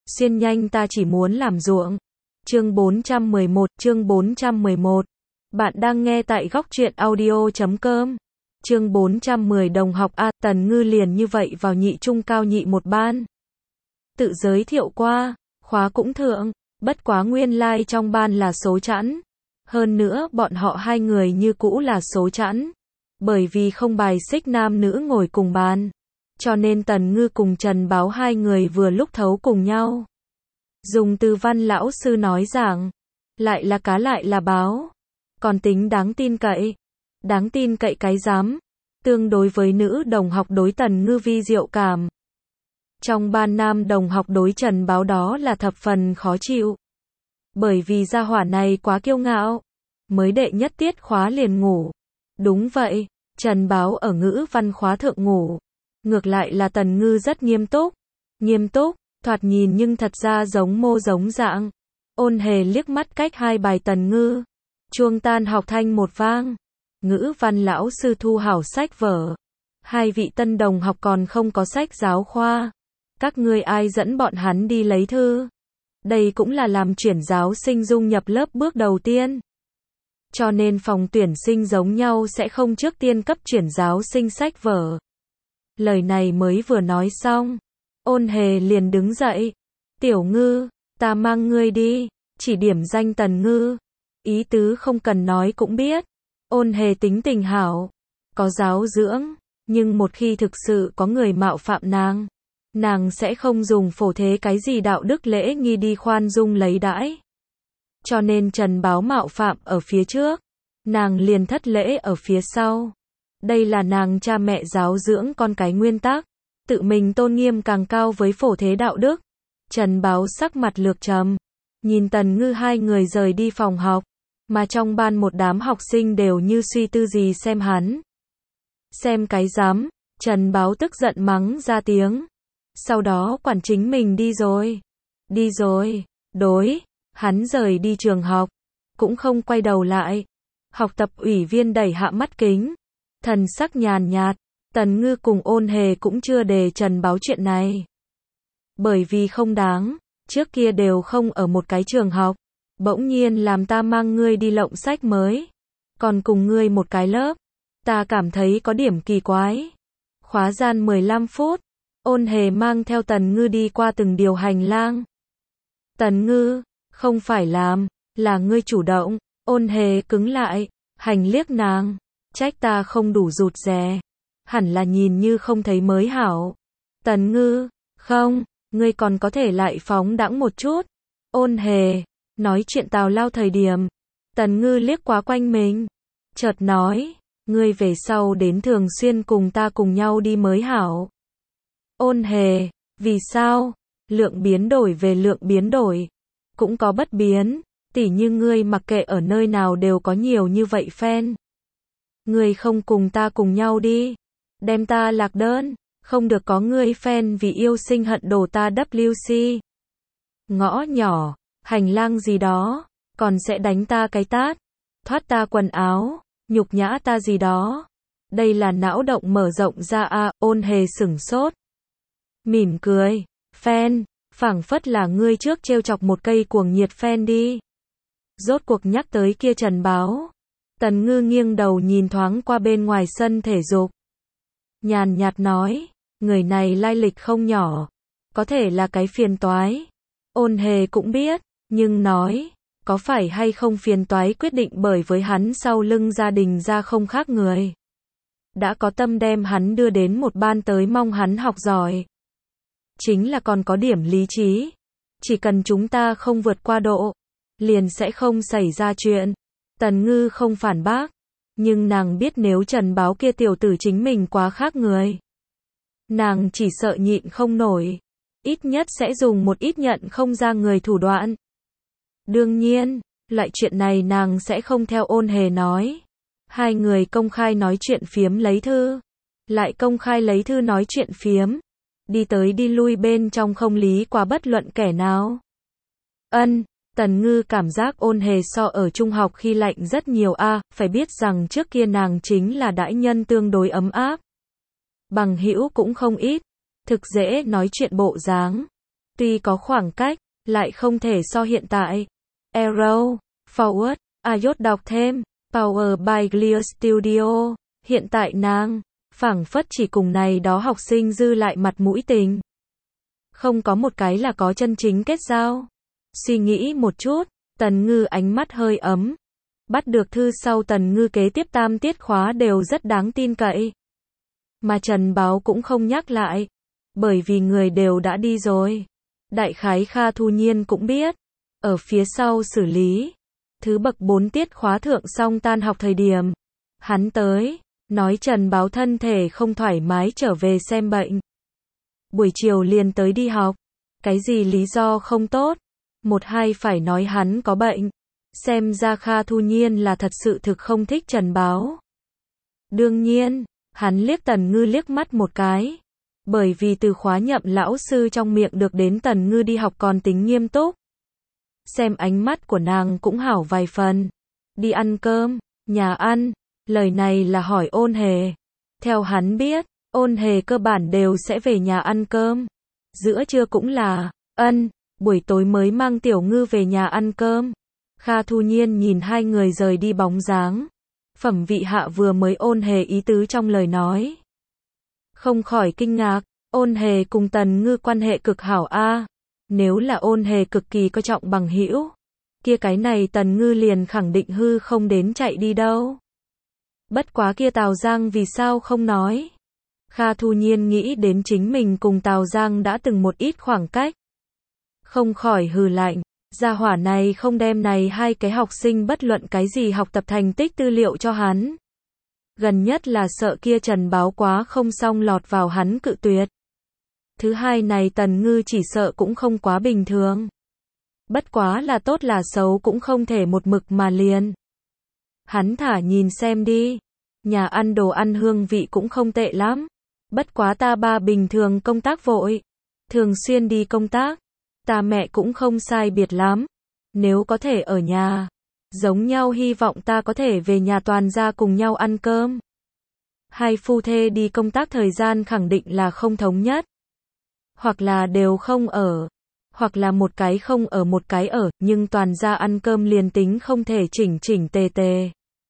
Xuyên nhanh ta chỉ muốn làm ruộng. Chương 411. Bạn đang nghe tại góc truyện audio.com. Chương 410 đồng học A, Tần Ngư liền như vậy vào nhị trung cao nhị một ban. Tự giới thiệu qua, khóa cũng thượng, bất quá nguyên lai trong ban là số chẵn. Hơn nữa bọn họ hai người như cũ là số chẵn. Bởi vì không bài xích nam nữ ngồi cùng bàn. Cho nên Tần Ngư cùng Trần Báo hai người vừa lúc thấu cùng nhau. Dùng từ văn lão sư nói giảng, lại là cá lại là báo. Còn tính đáng tin cậy. Đáng tin cậy cái rắm. Tương đối với nữ đồng học đối Tần Ngư vi diệu cảm. Trong ban nam đồng học đối Trần Báo đó là thập phần khó chịu. Bởi vì gia hỏa này quá kiêu ngạo. Mới đệ nhất tiết khóa liền ngủ. Đúng vậy, Trần Báo ở ngữ văn khóa thượng ngủ. Ngược lại là Tần Ngư rất nghiêm túc. Nghiêm túc, thoạt nhìn nhưng thật ra giống mô giống dạng. Ôn Hề liếc mắt cách hai bài Tần Ngư. Chuông tan học thanh một vang. Ngữ văn lão sư thu hảo sách vở. Hai vị tân đồng học còn không có sách giáo khoa. Các ngươi ai dẫn bọn hắn đi lấy thư? Đây cũng là làm chuyển giáo sinh dung nhập lớp bước đầu tiên. Cho nên phòng tuyển sinh giống nhau sẽ không trước tiên cấp chuyển giáo sinh sách vở. Lời này mới vừa nói xong. Ôn Hề liền đứng dậy. Tiểu Ngư, ta mang ngươi đi. Chỉ điểm danh Tần Ngư. Ý tứ không cần nói cũng biết. Ôn Hề tính tình hảo. Có giáo dưỡng. Nhưng một khi thực sự có người mạo phạm nàng sẽ không dùng phổ thế cái gì đạo đức lễ nghi đi khoan dung lấy đãi. Cho nên Trần Báo mạo phạm ở phía trước. Nàng liền thất lễ ở phía sau. Đây là nàng cha mẹ giáo dưỡng con cái nguyên tắc. Tự mình tôn nghiêm càng cao với phổ thế đạo đức. Trần Báo sắc mặt lược trầm. Nhìn Tần Ngư hai người rời đi phòng học. Mà trong ban một đám học sinh đều như suy tư gì xem hắn. Xem cái rắm. Trần Báo tức giận mắng ra tiếng. Sau đó quản chính mình đi rồi. Đi rồi. Đối. Hắn rời đi trường học. Cũng không quay đầu lại. Học tập ủy viên đẩy hạ mắt kính. Thần sắc nhàn nhạt. Tần Ngư cùng Ôn Hề cũng chưa đề Trần Báo chuyện này. Bởi vì không đáng. Trước kia đều không ở một cái trường học. Bỗng nhiên làm ta mang ngươi đi lộng sách mới. Còn cùng ngươi một cái lớp. Ta cảm thấy có điểm kỳ quái. Khóa gian 15 phút. Ôn Hề mang theo Tần Ngư đi qua từng điều hành lang. Tần Ngư, không phải làm, là ngươi chủ động. Ôn Hề cứng lại, hành liếc nàng. Trách ta không đủ rụt rè. Hẳn là nhìn như không thấy mới hảo. Tần Ngư, không, ngươi còn có thể lại phóng đãng một chút. Ôn Hề, nói chuyện tào lao thời điểm. Tần Ngư liếc quá quanh mình. Chợt nói, ngươi về sau đến thường xuyên cùng ta cùng nhau đi mới hảo. Ôn Hề, vì sao? Lượng biến đổi về lượng biến đổi. Cũng có bất biến, tỉ như ngươi mặc kệ ở nơi nào đều có nhiều như vậy fan. Ngươi không cùng ta cùng nhau đi. Đem ta lạc đơn, không được có ngươi fan vì yêu sinh hận đổ ta WC. Ngõ nhỏ, hành lang gì đó, còn sẽ đánh ta cái tát. Thoát ta quần áo, nhục nhã ta gì đó. Đây là não động mở rộng ra a. Ôn Hề sửng sốt. Mỉm cười, fan, phảng phất là ngươi trước trêu chọc một cây cuồng nhiệt fan đi. Rốt cuộc nhắc tới kia Trần Báo. Tần Ngư nghiêng đầu nhìn thoáng qua bên ngoài sân thể dục. Nhàn nhạt nói, người này lai lịch không nhỏ. Có thể là cái phiền toái. Ôn Hề cũng biết, nhưng nói, có phải hay không phiền toái quyết định bởi với hắn sau lưng gia đình ra không khác người. Đã có tâm đem hắn đưa đến một ban tới mong hắn học giỏi. Chính là còn có điểm lý trí. Chỉ cần chúng ta không vượt qua độ, liền sẽ không xảy ra chuyện. Tần Ngư không phản bác. Nhưng nàng biết nếu Trần Báo kia tiểu tử chính mình quá khác người. Nàng chỉ sợ nhịn không nổi. Ít nhất sẽ dùng một ít nhận không ra người thủ đoạn. Đương nhiên, loại chuyện này nàng sẽ không theo Ôn Hề nói. Hai người công khai nói chuyện phiếm lấy thư. Lại công khai lấy thư nói chuyện phiếm. Đi tới đi lui bên trong không lý qua bất luận kẻ nào. Tần Ngư cảm giác Ôn Hề so ở trung học khi lạnh rất nhiều a. Phải biết rằng trước kia nàng chính là đãi nhân tương đối ấm áp. Bằng hữu cũng không ít. Thực dễ nói chuyện bộ dáng. Tuy có khoảng cách, lại không thể so hiện tại. Arrow, Forward, iOS đọc thêm, Power by Clear Studio. Hiện tại nàng, phảng phất chỉ cùng này đó học sinh dư lại mặt mũi tình. Không có một cái là có chân chính kết giao. Suy nghĩ một chút, Tần Ngư ánh mắt hơi ấm. Bắt được thư sau Tần Ngư kế tiếp 3 tiết khóa đều rất đáng tin cậy. Mà Trần Báo cũng không nhắc lại. Bởi vì người đều đã đi rồi. Đại khái Kha Thu Nhiên cũng biết. Ở phía sau xử lý. Thứ bậc 4 tiết khóa thượng xong tan học thời điểm. Hắn tới, nói Trần Báo thân thể không thoải mái trở về xem bệnh. Buổi chiều liền tới đi học. Cái gì lý do không tốt? Một hai phải nói hắn có bệnh. Xem ra Kha Thu Nhiên là thật sự thực không thích Trần Báo. Đương nhiên, hắn liếc Tần Ngư liếc mắt một cái. Bởi vì từ khóa nhậm lão sư trong miệng được đến Tần Ngư đi học còn tính nghiêm túc. Xem ánh mắt của nàng cũng hảo vài phần. Đi ăn cơm, nhà ăn. Lời này là hỏi Ôn Hề. Theo hắn biết, Ôn Hề cơ bản đều sẽ về nhà ăn cơm. Giữa trưa cũng là, buổi tối mới mang Tiểu Ngư về nhà ăn cơm. Kha Thu Nhiên nhìn hai người rời đi bóng dáng. Phẩm vị hạ vừa mới Ôn Hề ý tứ trong lời nói. Không khỏi kinh ngạc, Ôn Hề cùng Tần Ngư quan hệ cực hảo a. Nếu là Ôn Hề cực kỳ coi trọng bằng hữu, kia cái này Tần Ngư liền khẳng định hư không đến chạy đi đâu. Bất quá kia Tào Giang vì sao không nói? Kha Thu Nhiên nghĩ đến chính mình cùng Tào Giang đã từng một ít khoảng cách. Không khỏi hừ lạnh, gia hỏa này không đem này hai cái học sinh bất luận cái gì học tập thành tích tư liệu cho hắn. Gần nhất là sợ kia Trần Báo quá không xong lọt vào hắn cự tuyệt. Thứ hai này Tần Ngư chỉ sợ cũng không quá bình thường. Bất quá là tốt là xấu cũng không thể một mực mà liền. Hắn thả nhìn xem đi. Nhà ăn đồ ăn hương vị cũng không tệ lắm. Bất quá ta ba bình thường công tác vội. Thường xuyên đi công tác. Ta mẹ cũng không sai biệt lắm. Nếu có thể ở nhà. Giống nhau hy vọng ta có thể về nhà toàn gia cùng nhau ăn cơm. Hai phu thê đi công tác thời gian khẳng định là không thống nhất. Hoặc là đều không ở. Hoặc là một cái không ở một cái ở. Nhưng toàn gia ăn cơm liền tính không thể chỉnh chỉnh tề tề.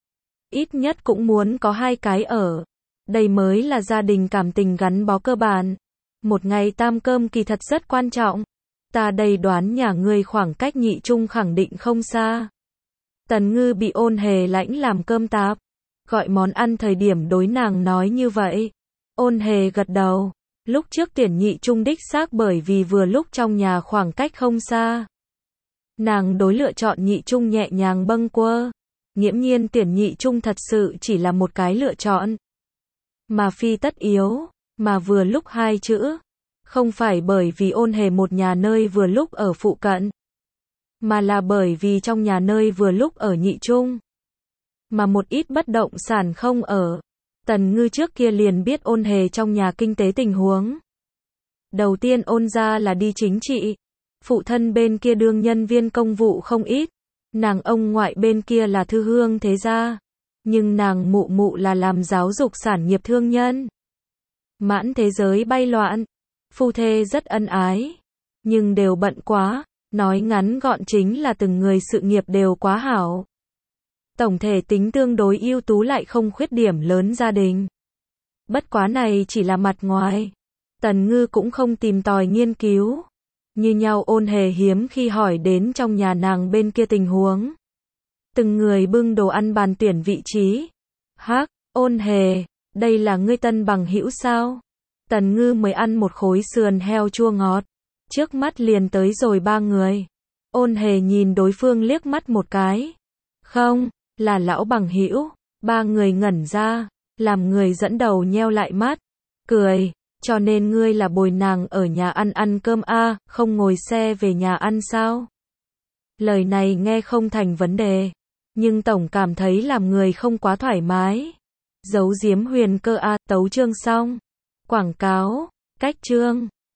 Ít nhất cũng muốn có hai cái ở. Đây mới là gia đình cảm tình gắn bó cơ bản. Một ngày tam cơm kỳ thật rất quan trọng. Ta đây đoán nhà ngươi khoảng cách nhị trung khẳng định không xa. Tần Ngư bị Ôn Hề lãnh làm cơm tạp. Gọi món ăn thời điểm đối nàng nói như vậy. Ôn Hề gật đầu. Lúc trước tuyển nhị trung đích xác bởi vì vừa lúc trong nhà khoảng cách không xa. Nàng đối lựa chọn nhị trung nhẹ nhàng bâng quơ. Nghiễm nhiên tuyển nhị trung thật sự chỉ là một cái lựa chọn. Mà phi tất yếu, mà vừa lúc hai chữ. Không phải bởi vì Ôn Hề một nhà nơi vừa lúc ở phụ cận. Mà là bởi vì trong nhà nơi vừa lúc ở nhị trung. Mà một ít bất động sản không ở. Tần Ngư trước kia liền biết Ôn Hề trong nhà kinh tế tình huống. Đầu tiên Ôn gia là đi chính trị. Phụ thân bên kia đương nhân viên công vụ không ít. Nàng ông ngoại bên kia là thư hương thế gia. Nhưng nàng mụ mụ là làm giáo dục sản nghiệp thương nhân. Mãn thế giới bay loạn. Phu thê rất ân ái. Nhưng đều bận quá. Nói ngắn gọn chính là từng người sự nghiệp đều quá hảo. Tổng thể tính tương đối ưu tú lại không khuyết điểm lớn gia đình. Bất quá này chỉ là mặt ngoài. Tần Ngư cũng không tìm tòi nghiên cứu. Như nhau Ôn Hề hiếm khi hỏi đến trong nhà nàng bên kia tình huống. Từng người bưng đồ ăn bàn tuyển vị trí. Hắc, Ôn Hề, đây là ngươi tân bằng hữu sao? Tần Ngư mới ăn một khối sườn heo chua ngọt. Trước mắt liền tới rồi ba người. Ôn Hề nhìn đối phương liếc mắt một cái. Không, là lão bằng hữu. Ba người ngẩn ra, làm người dẫn đầu nheo lại mắt. Cười, cho nên ngươi là bồi nàng ở nhà ăn cơm a, không ngồi xe về nhà ăn sao? Lời này nghe không thành vấn đề. Nhưng tổng cảm thấy làm người không quá thoải mái. Giấu giếm huyền cơ a, tấu chương xong. Quảng cáo, cách chương.